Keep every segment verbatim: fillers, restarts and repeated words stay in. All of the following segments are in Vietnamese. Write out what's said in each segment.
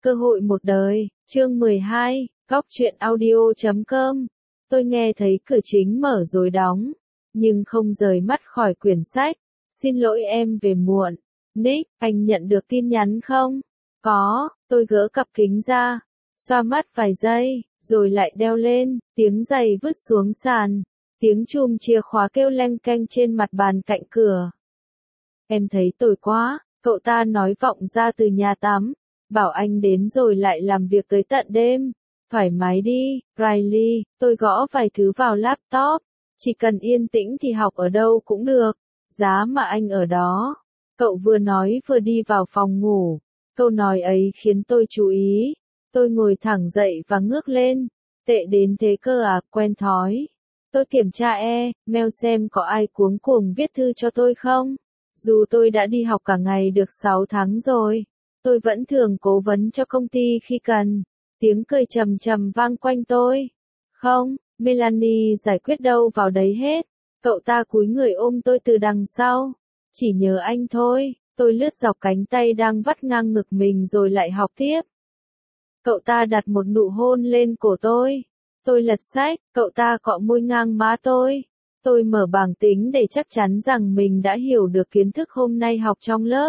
Cơ hội một đời, chương mười hai, góc truyện audio chấm com. Tôi nghe thấy cửa chính mở rồi đóng, nhưng không rời mắt khỏi quyển sách. Xin lỗi em về muộn. Nick, anh nhận được tin nhắn không? Có, tôi gỡ cặp kính ra, xoa mắt vài giây, rồi lại đeo lên, tiếng giày vứt xuống sàn, tiếng chùm chìa khóa kêu leng keng trên mặt bàn cạnh cửa. Em thấy tồi quá, cậu ta nói vọng ra từ nhà tắm. Bảo anh đến rồi lại làm việc tới tận đêm. Thoải mái đi, Riley, tôi gõ vài thứ vào laptop. Chỉ cần yên tĩnh thì học ở đâu cũng được. Giá mà anh ở đó. Cậu vừa nói vừa đi vào phòng ngủ. Câu nói ấy khiến tôi chú ý. Tôi ngồi thẳng dậy và ngước lên. Tệ đến thế cơ à, quen thói. Tôi kiểm tra e-mail xem có ai cuống cuồng viết thư cho tôi không. Dù tôi đã đi học cả ngày được sáu tháng rồi. Tôi vẫn thường cố vấn cho công ty khi cần. Tiếng cười trầm trầm vang quanh tôi. Không, Melanie giải quyết đâu vào đấy hết. Cậu ta cúi người ôm tôi từ đằng sau. Chỉ nhớ anh thôi. Tôi lướt dọc cánh tay đang vắt ngang ngực mình rồi lại học tiếp. Cậu ta đặt một nụ hôn lên cổ tôi. Tôi lật sách, cậu ta cọ môi ngang má tôi. Tôi mở bảng tính để chắc chắn rằng mình đã hiểu được kiến thức hôm nay học trong lớp.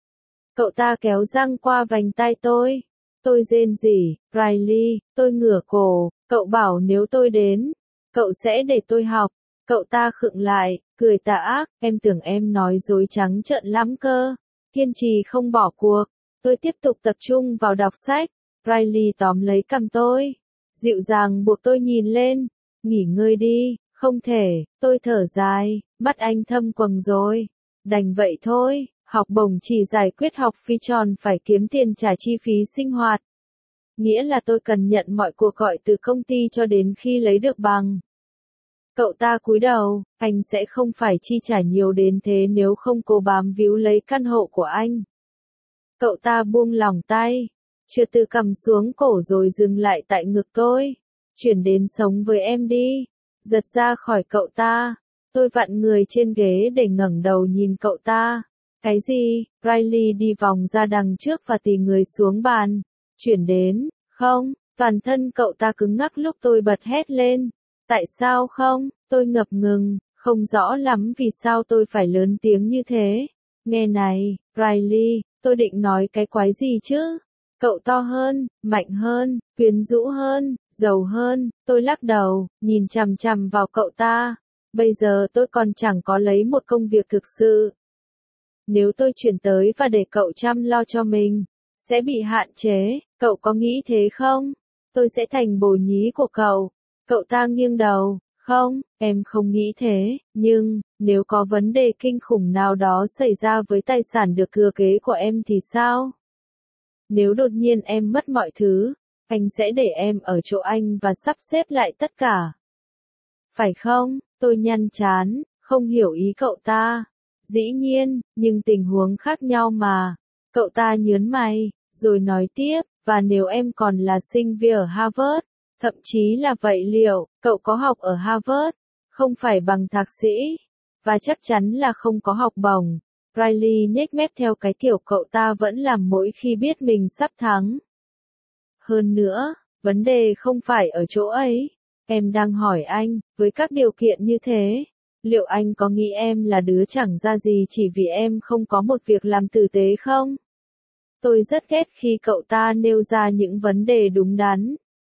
Cậu ta kéo răng qua vành tai tôi. Tôi rên rỉ, Riley, tôi ngửa cổ, cậu bảo nếu tôi đến, cậu sẽ để tôi học. Cậu ta khựng lại, cười tà ác, em tưởng em nói dối trắng trợn lắm cơ. Kiên trì không bỏ cuộc. Tôi tiếp tục tập trung vào đọc sách. Riley tóm lấy cằm tôi. Dịu dàng buộc tôi nhìn lên. Nghỉ ngơi đi, không thể, tôi thở dài, mắt anh thâm quầng rồi. Đành vậy thôi. Học bổng chỉ giải quyết học phí tròn phải kiếm tiền trả chi phí sinh hoạt. Nghĩa là tôi cần nhận mọi cuộc gọi từ công ty cho đến khi lấy được bằng. Cậu ta cúi đầu, anh sẽ không phải chi trả nhiều đến thế nếu không cố bám víu lấy căn hộ của anh. Cậu ta buông lỏng tay, chưa từ cầm xuống cổ rồi dừng lại tại ngực tôi. Chuyển đến sống với em đi. Giật ra khỏi cậu ta. Tôi vặn người trên ghế để ngẩng đầu nhìn cậu ta. Cái gì? Riley đi vòng ra đằng trước và tì người xuống bàn. Chuyển đến, không, toàn thân cậu ta cứng ngắc lúc tôi bật hét lên. Tại sao không? Tôi ngập ngừng, không rõ lắm vì sao tôi phải lớn tiếng như thế. Nghe này, Riley, tôi định nói cái quái gì chứ? Cậu to hơn, mạnh hơn, quyến rũ hơn, giàu hơn. Tôi lắc đầu, nhìn chằm chằm vào cậu ta. Bây giờ tôi còn chẳng có lấy một công việc thực sự. Nếu tôi chuyển tới và để cậu chăm lo cho mình, sẽ bị hạn chế, cậu có nghĩ thế không? Tôi sẽ thành bồ nhí của cậu. Cậu ta nghiêng đầu, không, em không nghĩ thế, nhưng, nếu có vấn đề kinh khủng nào đó xảy ra với tài sản được thừa kế của em thì sao? Nếu đột nhiên em mất mọi thứ, anh sẽ để em ở chỗ anh và sắp xếp lại tất cả. Phải không? Tôi nhăn trán, không hiểu ý cậu ta. Dĩ nhiên, nhưng tình huống khác nhau mà. Cậu ta nhớn mày, rồi nói tiếp, và nếu em còn là sinh viên ở Harvard, thậm chí là vậy liệu, cậu có học ở Harvard, không phải bằng thạc sĩ, và chắc chắn là không có học bổng. Riley nhếch mép theo cái kiểu cậu ta vẫn làm mỗi khi biết mình sắp thắng. Hơn nữa, vấn đề không phải ở chỗ ấy. Em đang hỏi anh, với các điều kiện như thế, liệu anh có nghĩ em là đứa chẳng ra gì chỉ vì em không có một việc làm tử tế không? Tôi rất ghét khi cậu ta nêu ra những vấn đề đúng đắn.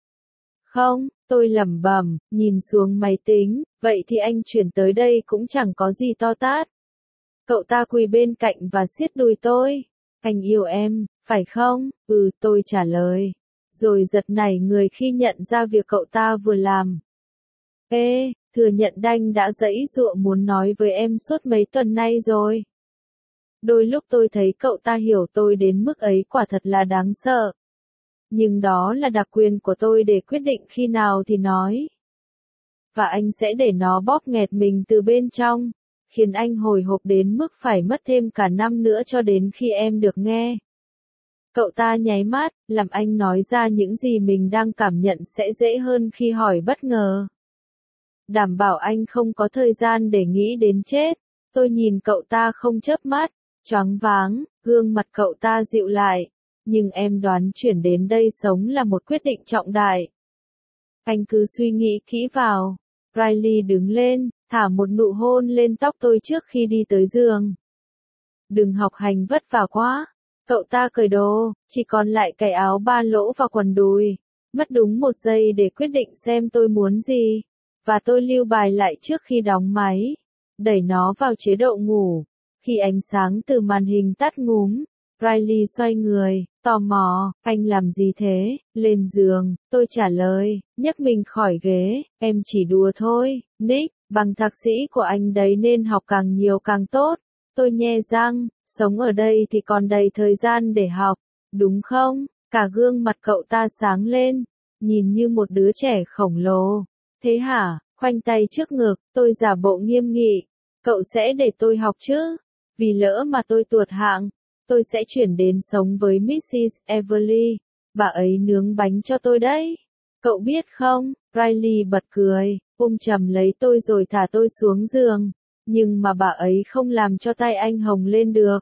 Không, tôi lẩm bẩm, nhìn xuống máy tính, vậy thì anh chuyển tới đây cũng chẳng có gì to tát. Cậu ta quỳ bên cạnh và siết đùi tôi. Anh yêu em, phải không? Ừ, tôi trả lời. Rồi giật nảy người khi nhận ra việc cậu ta vừa làm. Ê, thừa nhận đanh đã giãy giụa muốn nói với em suốt mấy tuần nay rồi. Đôi lúc tôi thấy cậu ta hiểu tôi đến mức ấy quả thật là đáng sợ. Nhưng đó là đặc quyền của tôi để quyết định khi nào thì nói. Và anh sẽ để nó bóp nghẹt mình từ bên trong, khiến anh hồi hộp đến mức phải mất thêm cả năm nữa cho đến khi em được nghe. Cậu ta nháy mắt, làm anh nói ra những gì mình đang cảm nhận sẽ dễ hơn khi hỏi bất ngờ. Đảm bảo anh không có thời gian để nghĩ đến chết. Tôi nhìn cậu ta không chớp mắt, choáng váng, gương mặt cậu ta dịu lại. nhưng em đoán chuyển đến đây sống là một quyết định trọng đại. Anh cứ suy nghĩ kỹ vào. Riley đứng lên, thả một nụ hôn lên tóc tôi trước khi đi tới giường. Đừng học hành vất vả quá. Cậu ta cởi đồ, chỉ còn lại cái áo ba lỗ và quần đùi. Mất đúng một giây để quyết định xem tôi muốn gì. Và tôi lưu bài lại trước khi đóng máy. Đẩy nó vào chế độ ngủ. Khi ánh sáng từ màn hình tắt ngúm, Riley xoay người, tò mò, anh làm gì thế? Lên giường, tôi trả lời, nhấc mình khỏi ghế, em chỉ đùa thôi, Nick, bằng thạc sĩ của anh đấy nên học càng nhiều càng tốt. Tôi nhe răng, sống ở đây thì còn đầy thời gian để học, đúng không? Cả gương mặt cậu ta sáng lên, nhìn như một đứa trẻ khổng lồ. Thế hả? Khoanh tay trước ngực, tôi giả bộ nghiêm nghị. Cậu sẽ để tôi học chứ? Vì lỡ mà tôi tuột hạng, tôi sẽ chuyển đến sống với mít xít Everly. Bà ấy nướng bánh cho tôi đấy. Cậu biết không? Riley bật cười, ôm chầm lấy tôi rồi thả tôi xuống giường. Nhưng mà bà ấy không làm cho tay anh hồng lên được.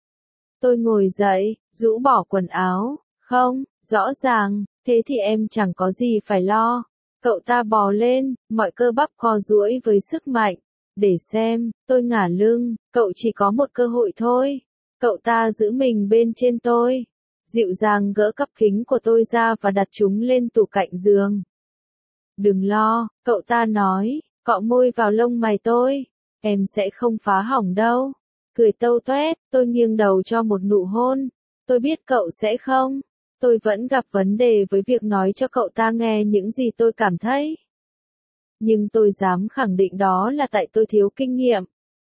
Tôi ngồi dậy, rũ bỏ quần áo. Không, rõ ràng, thế thì em chẳng có gì phải lo. Cậu ta bò lên, mọi cơ bắp co duỗi với sức mạnh. Để xem, tôi ngả lưng, cậu chỉ có một cơ hội thôi. Cậu ta giữ mình bên trên tôi. Dịu dàng gỡ cặp kính của tôi ra và đặt chúng lên tủ cạnh giường. Đừng lo, cậu ta nói, cọ môi vào lông mày tôi. Em sẽ không phá hỏng đâu. Cười tâu toét, tôi nghiêng đầu cho một nụ hôn. Tôi biết cậu sẽ không. Tôi vẫn gặp vấn đề với việc nói cho cậu ta nghe những gì tôi cảm thấy. Nhưng tôi dám khẳng định đó là tại tôi thiếu kinh nghiệm.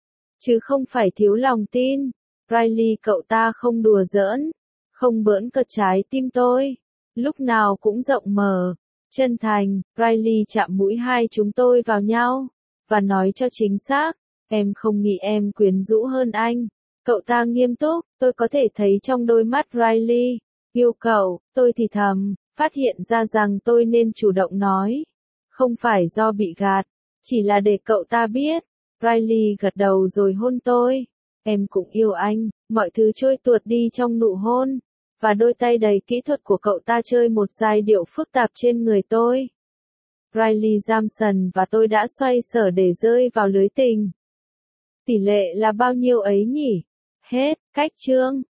Chứ không phải thiếu lòng tin. Riley cậu ta không đùa giỡn. Không bỡn cợt trái tim tôi. Lúc nào cũng rộng mở. Chân thành, Riley chạm mũi hai chúng tôi vào nhau. Và nói cho chính xác, em không nghĩ em quyến rũ hơn anh. Cậu ta nghiêm túc, tôi có thể thấy trong đôi mắt Riley. Yêu cậu, tôi thì thầm, phát hiện ra rằng tôi nên chủ động nói. Không phải do bị gạt, chỉ là để cậu ta biết. Riley gật đầu rồi hôn tôi. Em cũng yêu anh, mọi thứ trôi tuột đi trong nụ hôn. Và đôi tay đầy kỹ thuật của cậu ta chơi một giai điệu phức tạp trên người tôi. Riley Jameson và tôi đã xoay sở để rơi vào lưới tình. Tỷ lệ là bao nhiêu ấy nhỉ? Hết, cách chương.